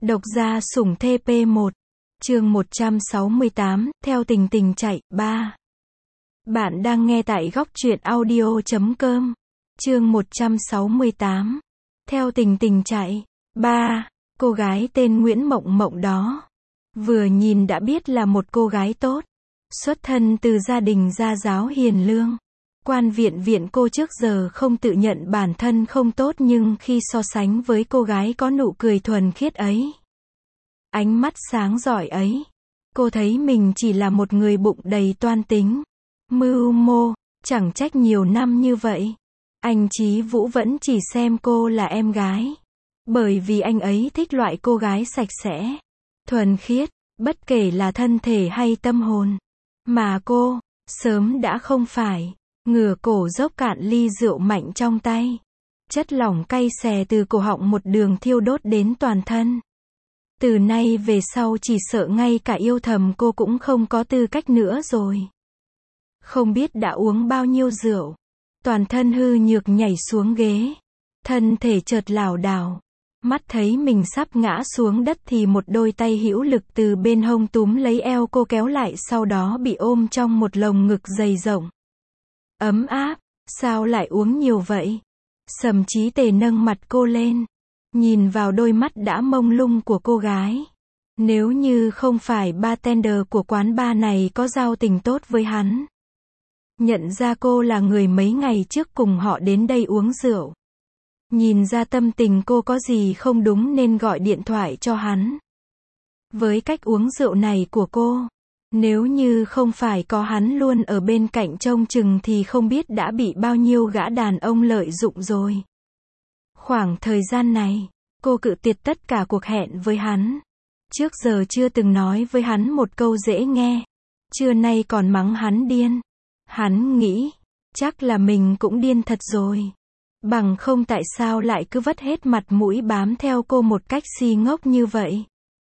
Độc gia sủng TP 1. Chương 168, theo tình tình chạy, 3. Bạn đang nghe tại góc truyện audio.com. Chương 168. Theo tình tình chạy, 3. Cô gái tên Nguyễn Mộng Mộng đó. Vừa nhìn đã biết là một cô gái tốt. Xuất thân từ gia đình gia giáo hiền lương. Quan viện cô trước giờ không tự nhận bản thân không tốt, nhưng khi so sánh với cô gái có nụ cười thuần khiết ấy, ánh mắt sáng giỏi ấy, cô thấy mình chỉ là một người bụng đầy toan tính, mưu mô. Chẳng trách nhiều năm như vậy, anh Chí Vũ vẫn chỉ xem cô là em gái. Bởi vì anh ấy thích loại cô gái sạch sẽ, thuần khiết, bất kể là thân thể hay tâm hồn. Mà cô, sớm đã không phải. Ngửa cổ dốc cạn ly rượu mạnh trong tay. Chất lỏng cay xè từ cổ họng một đường thiêu đốt đến toàn thân. Từ nay về sau chỉ sợ ngay cả yêu thầm cô cũng không có tư cách nữa rồi. Không biết đã uống bao nhiêu rượu, toàn thân hư nhược nhảy xuống ghế. Thân thể chợt lảo đảo. Mắt thấy mình sắp ngã xuống đất thì một đôi tay hữu lực từ bên hông túm lấy eo cô kéo lại, sau đó bị ôm trong một lồng ngực dày rộng. Ấm áp, sao lại uống nhiều vậy? Sầm Chí Tề nâng mặt cô lên, nhìn vào đôi mắt đã mông lung của cô gái. Nếu như không phải bartender của quán bar này có giao tình tốt với hắn, nhận ra cô là người mấy ngày trước cùng họ đến đây uống rượu, nhìn ra tâm tình cô có gì không đúng nên gọi điện thoại cho hắn. Với cách uống rượu này của cô, nếu như không phải có hắn luôn ở bên cạnh trông chừng thì không biết đã bị bao nhiêu gã đàn ông lợi dụng rồi. Khoảng thời gian này, cô cự tuyệt tất cả cuộc hẹn với hắn. Trước giờ chưa từng nói với hắn một câu dễ nghe. Trưa nay còn mắng hắn điên. Hắn nghĩ, chắc là mình cũng điên thật rồi. Bằng không tại sao lại cứ vất hết mặt mũi bám theo cô một cách si ngốc như vậy.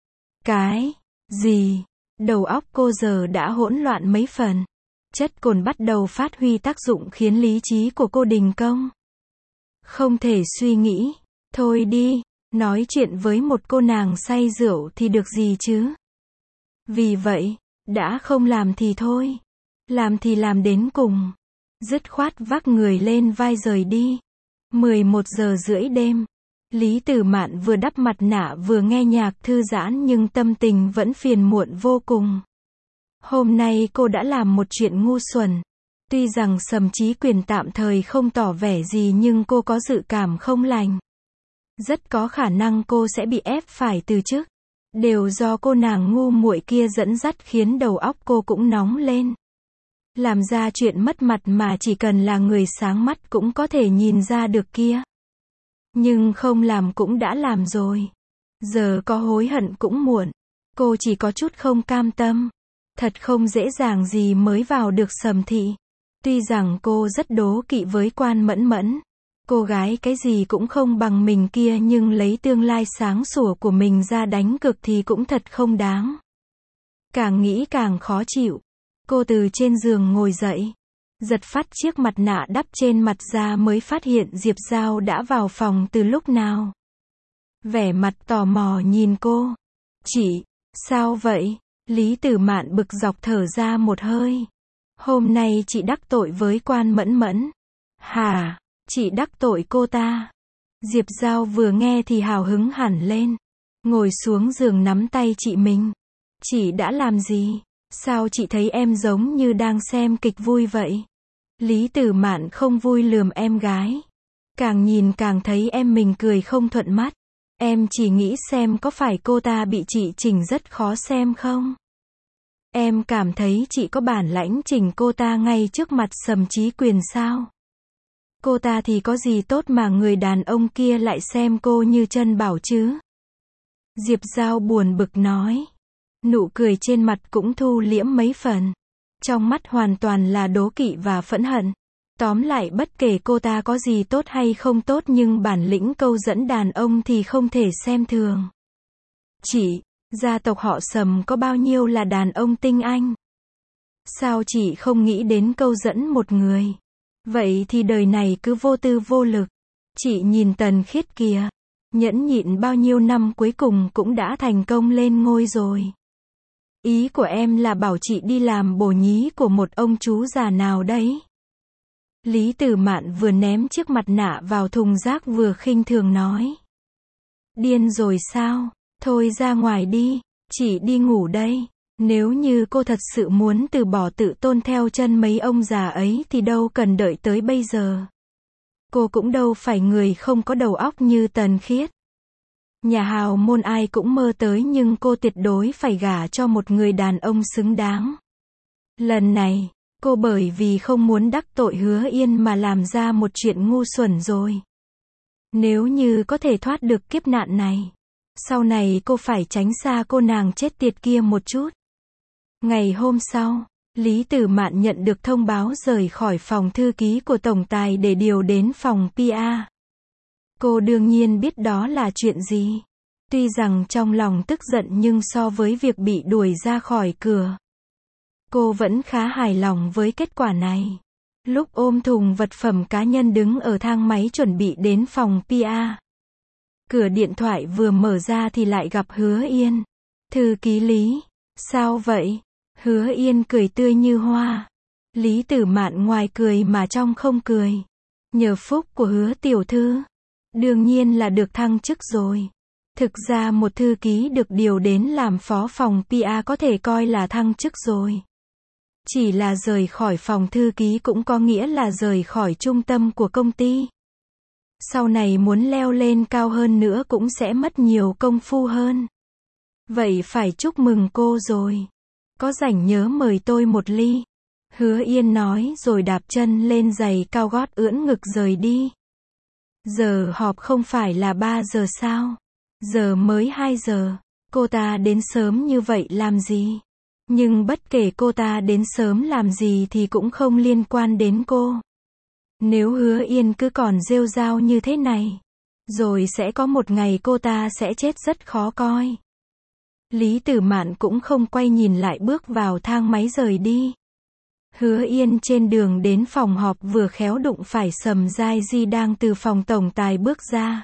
Cái gì? Đầu óc cô giờ đã hỗn loạn mấy phần. Chất cồn bắt đầu phát huy tác dụng khiến lý trí của cô đình công. Không thể suy nghĩ. Thôi đi, nói chuyện với một cô nàng say rượu thì được gì chứ. Vì vậy, đã không làm thì thôi. Làm thì làm đến cùng. Dứt khoát vác người lên vai rời đi. 11 giờ rưỡi đêm. Lý Tử Mạn vừa đắp mặt nạ vừa nghe nhạc thư giãn nhưng tâm tình vẫn phiền muộn vô cùng. Hôm nay cô đã làm một chuyện ngu xuẩn. Tuy rằng Sầm Chí Quyền tạm thời không tỏ vẻ gì nhưng cô có dự cảm không lành. Rất có khả năng cô sẽ bị ép phải từ chức. Đều do cô nàng ngu muội kia dẫn dắt khiến đầu óc cô cũng nóng lên. Làm ra chuyện mất mặt mà chỉ cần là người sáng mắt cũng có thể nhìn ra được kia. Nhưng không làm cũng đã làm rồi. Giờ có hối hận cũng muộn. Cô chỉ có chút không cam tâm. Thật không dễ dàng gì mới vào được Sầm thị. Tuy rằng cô rất đố kỵ với Quan Mẫn Mẫn. Cô gái cái gì cũng không bằng mình kia, nhưng lấy tương lai sáng sủa của mình ra đánh cược thì cũng thật không đáng. Càng nghĩ càng khó chịu. Cô từ trên giường ngồi dậy. Giật phát chiếc mặt nạ đắp trên mặt ra mới phát hiện Diệp Giao đã vào phòng từ lúc nào. Vẻ mặt tò mò nhìn cô. Chị, sao vậy? Lý Tử Mạn bực dọc thở ra một hơi. Hôm nay chị đắc tội với Quan Mẫn Mẫn. Hả? Chị đắc tội cô ta? Diệp Giao vừa nghe thì hào hứng hẳn lên. Ngồi xuống giường nắm tay chị mình. Chị đã làm gì? Sao chị thấy em giống như đang xem kịch vui vậy? Lý Tử Mạn không vui lườm em gái. Càng nhìn càng thấy em mình cười không thuận mắt. Em chỉ nghĩ xem có phải cô ta bị chị chỉnh rất khó xem không? Em cảm thấy chị có bản lãnh chỉnh cô ta ngay trước mặt Sầm Chí Quyền sao? Cô ta thì có gì tốt mà người đàn ông kia lại xem cô như chân bảo chứ? Diệp Giao buồn bực nói. Nụ cười trên mặt cũng thu liễm mấy phần. Trong mắt hoàn toàn là đố kỵ và phẫn hận. Tóm lại bất kể cô ta có gì tốt hay không tốt nhưng bản lĩnh câu dẫn đàn ông thì không thể xem thường. Chị, gia tộc họ Sầm có bao nhiêu là đàn ông tinh anh? Sao chị không nghĩ đến câu dẫn một người? Vậy thì đời này cứ vô tư vô lực. Chị nhìn Tần Khiết kìa. Nhẫn nhịn bao nhiêu năm cuối cùng cũng đã thành công lên ngôi rồi. Ý của em là bảo chị đi làm bồ nhí của một ông chú già nào đấy. Lý Tử Mạn vừa ném chiếc mặt nạ vào thùng rác vừa khinh thường nói. Điên rồi sao? Thôi ra ngoài đi, chị đi ngủ đây. Nếu như cô thật sự muốn từ bỏ tự tôn theo chân mấy ông già ấy thì đâu cần đợi tới bây giờ. Cô cũng đâu phải người không có đầu óc như Tần Khiết. Nhà hào môn ai cũng mơ tới nhưng cô tuyệt đối phải gả cho một người đàn ông xứng đáng. Lần này, cô bởi vì không muốn đắc tội Hứa Yên mà làm ra một chuyện ngu xuẩn rồi. Nếu như có thể thoát được kiếp nạn này, sau này cô phải tránh xa cô nàng chết tiệt kia một chút. Ngày hôm sau, Lý Tử Mạn nhận được thông báo rời khỏi phòng thư ký của tổng tài để điều đến phòng PR. Cô đương nhiên biết đó là chuyện gì. Tuy rằng trong lòng tức giận nhưng so với việc bị đuổi ra khỏi cửa, cô vẫn khá hài lòng với kết quả này. Lúc ôm thùng vật phẩm cá nhân đứng ở thang máy chuẩn bị đến phòng PR, cửa điện thoại vừa mở ra thì lại gặp Hứa Yên. Thư ký Lý, sao vậy? Hứa Yên cười tươi như hoa. Lý Tử Mạn ngoài cười mà trong không cười. Nhờ phúc của Hứa tiểu thư, đương nhiên là được thăng chức rồi. Thực ra một thư ký được điều đến làm phó phòng PR có thể coi là thăng chức rồi. Chỉ là rời khỏi phòng thư ký cũng có nghĩa là rời khỏi trung tâm của công ty. Sau này muốn leo lên cao hơn nữa cũng sẽ mất nhiều công phu hơn. Vậy phải chúc mừng cô rồi. Có rảnh nhớ mời tôi một ly. Hứa Yên nói rồi đạp chân lên giày cao gót ưỡn ngực rời đi. Giờ họp không phải là 3 giờ sao? Giờ mới 2 giờ. Cô ta đến sớm như vậy làm gì? Nhưng bất kể cô ta đến sớm làm gì thì cũng không liên quan đến cô. Nếu Hứa Yên cứ còn rêu rao như thế này, rồi sẽ có một ngày cô ta sẽ chết rất khó coi. Lý Tử Mạn cũng không quay nhìn lại bước vào thang máy rời đi. Hứa Yên trên đường đến phòng họp vừa khéo đụng phải Sầm Giai Di đang từ phòng tổng tài bước ra.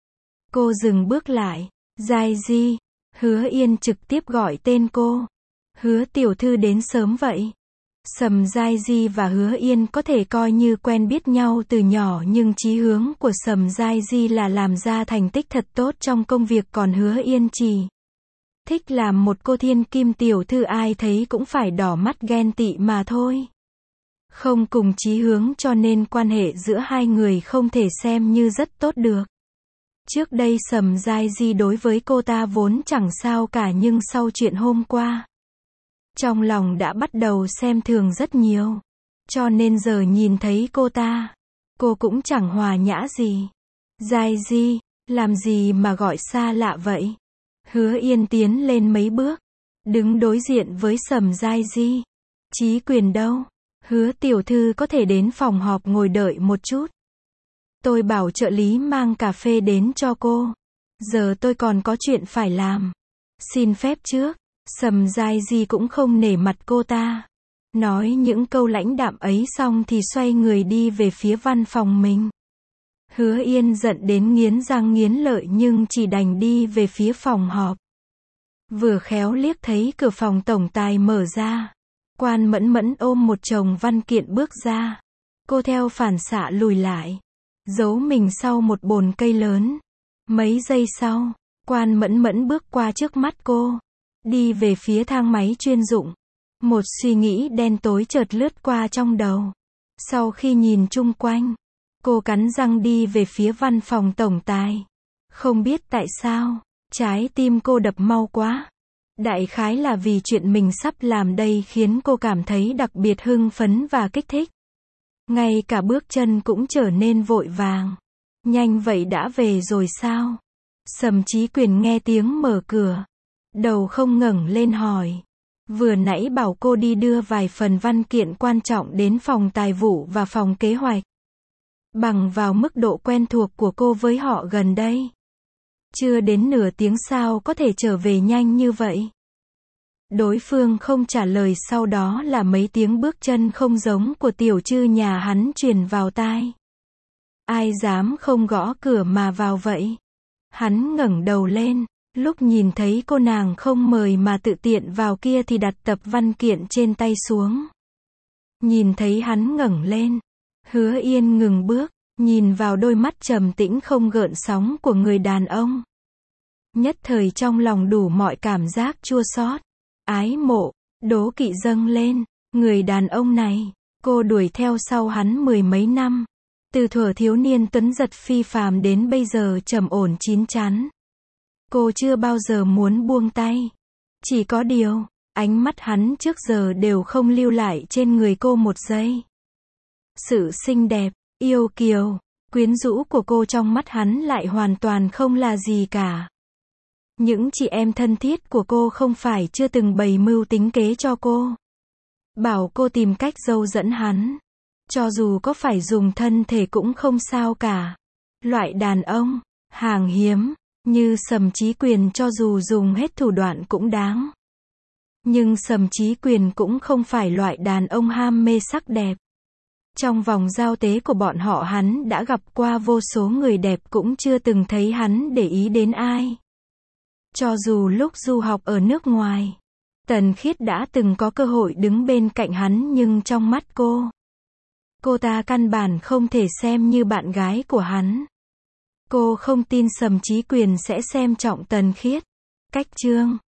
Cô dừng bước lại. Giai Di. Hứa Yên trực tiếp gọi tên cô. Hứa tiểu thư đến sớm vậy. Sầm Giai Di và Hứa Yên có thể coi như quen biết nhau từ nhỏ nhưng chí hướng của Sầm Giai Di là làm ra thành tích thật tốt trong công việc còn Hứa Yên chỉ thích làm một cô thiên kim tiểu thư ai thấy cũng phải đỏ mắt ghen tị mà thôi. Không cùng chí hướng cho nên quan hệ giữa hai người không thể xem như rất tốt được. Trước đây Sầm Giai Di đối với cô ta vốn chẳng sao cả nhưng sau chuyện hôm qua, trong lòng đã bắt đầu xem thường rất nhiều. Cho nên giờ nhìn thấy cô ta, cô cũng chẳng hòa nhã gì. Giai Di, làm gì mà gọi xa lạ vậy? Hứa Yên tiến lên mấy bước, đứng đối diện với Sầm Giai Di. Chí Quyền đâu? Hứa tiểu thư có thể đến phòng họp ngồi đợi một chút. Tôi bảo trợ lý mang cà phê đến cho cô. Giờ tôi còn có chuyện phải làm. Xin phép trước. Sầm Giai Di cũng không nể mặt cô ta. Nói những câu lãnh đạm ấy xong thì xoay người đi về phía văn phòng mình. Hứa Yên giận đến nghiến răng nghiến lợi nhưng chỉ đành đi về phía phòng họp. Vừa khéo liếc thấy cửa phòng tổng tài mở ra. Quan Mẫn Mẫn ôm một chồng văn kiện bước ra. Cô theo phản xạ lùi lại, giấu mình sau một bồn cây lớn. Mấy giây sau, Quan Mẫn Mẫn bước qua trước mắt cô, đi về phía thang máy chuyên dụng. Một suy nghĩ đen tối chợt lướt qua trong đầu. Sau khi nhìn chung quanh, cô cắn răng đi về phía văn phòng tổng tài. Không biết tại sao, trái tim cô đập mau quá. Đại khái là vì chuyện mình sắp làm đây khiến cô cảm thấy đặc biệt hưng phấn và kích thích. Ngay cả bước chân cũng trở nên vội vàng. Nhanh vậy đã về rồi sao? Sầm Chí Quyền nghe tiếng mở cửa, đầu không ngẩng lên hỏi. Vừa nãy bảo cô đi đưa vài phần văn kiện quan trọng đến phòng tài vụ và phòng kế hoạch. Bằng vào mức độ quen thuộc của cô với họ gần đây, chưa đến nửa tiếng sao có thể trở về nhanh như vậy? Đối phương không trả lời, sau đó là mấy tiếng bước chân không giống của tiểu trư nhà hắn truyền vào tai. Ai dám không gõ cửa mà vào vậy? Hắn ngẩng đầu lên, lúc nhìn thấy cô nàng không mời mà tự tiện vào kia thì đặt tập văn kiện trên tay xuống. Nhìn thấy hắn ngẩng lên, Hứa Yên ngừng bước, nhìn vào đôi mắt trầm tĩnh không gợn sóng của người đàn ông. Nhất thời trong lòng đủ mọi cảm giác chua xót, ái mộ, đố kỵ dâng lên. Người đàn ông này, cô đuổi theo sau hắn mười mấy năm. Từ thuở thiếu niên tuấn giật phi phàm đến bây giờ trầm ổn chín chắn. Cô chưa bao giờ muốn buông tay. Chỉ có điều, ánh mắt hắn trước giờ đều không lưu lại trên người cô một giây. Sự xinh đẹp, yêu kiều, quyến rũ của cô trong mắt hắn lại hoàn toàn không là gì cả. Những chị em thân thiết của cô không phải chưa từng bày mưu tính kế cho cô. Bảo cô tìm cách dâu dẫn hắn. Cho dù có phải dùng thân thể cũng không sao cả. Loại đàn ông, hàng hiếm, như Sầm Chí Quyền cho dù dùng hết thủ đoạn cũng đáng. Nhưng Sầm Chí Quyền cũng không phải loại đàn ông ham mê sắc đẹp. Trong vòng giao tế của bọn họ hắn đã gặp qua vô số người đẹp cũng chưa từng thấy hắn để ý đến ai. Cho dù lúc du học ở nước ngoài, Tần Khiết đã từng có cơ hội đứng bên cạnh hắn nhưng trong mắt cô ta căn bản không thể xem như bạn gái của hắn. Cô không tin Sầm Chí Quyền sẽ xem trọng Tần Khiết. Cách chương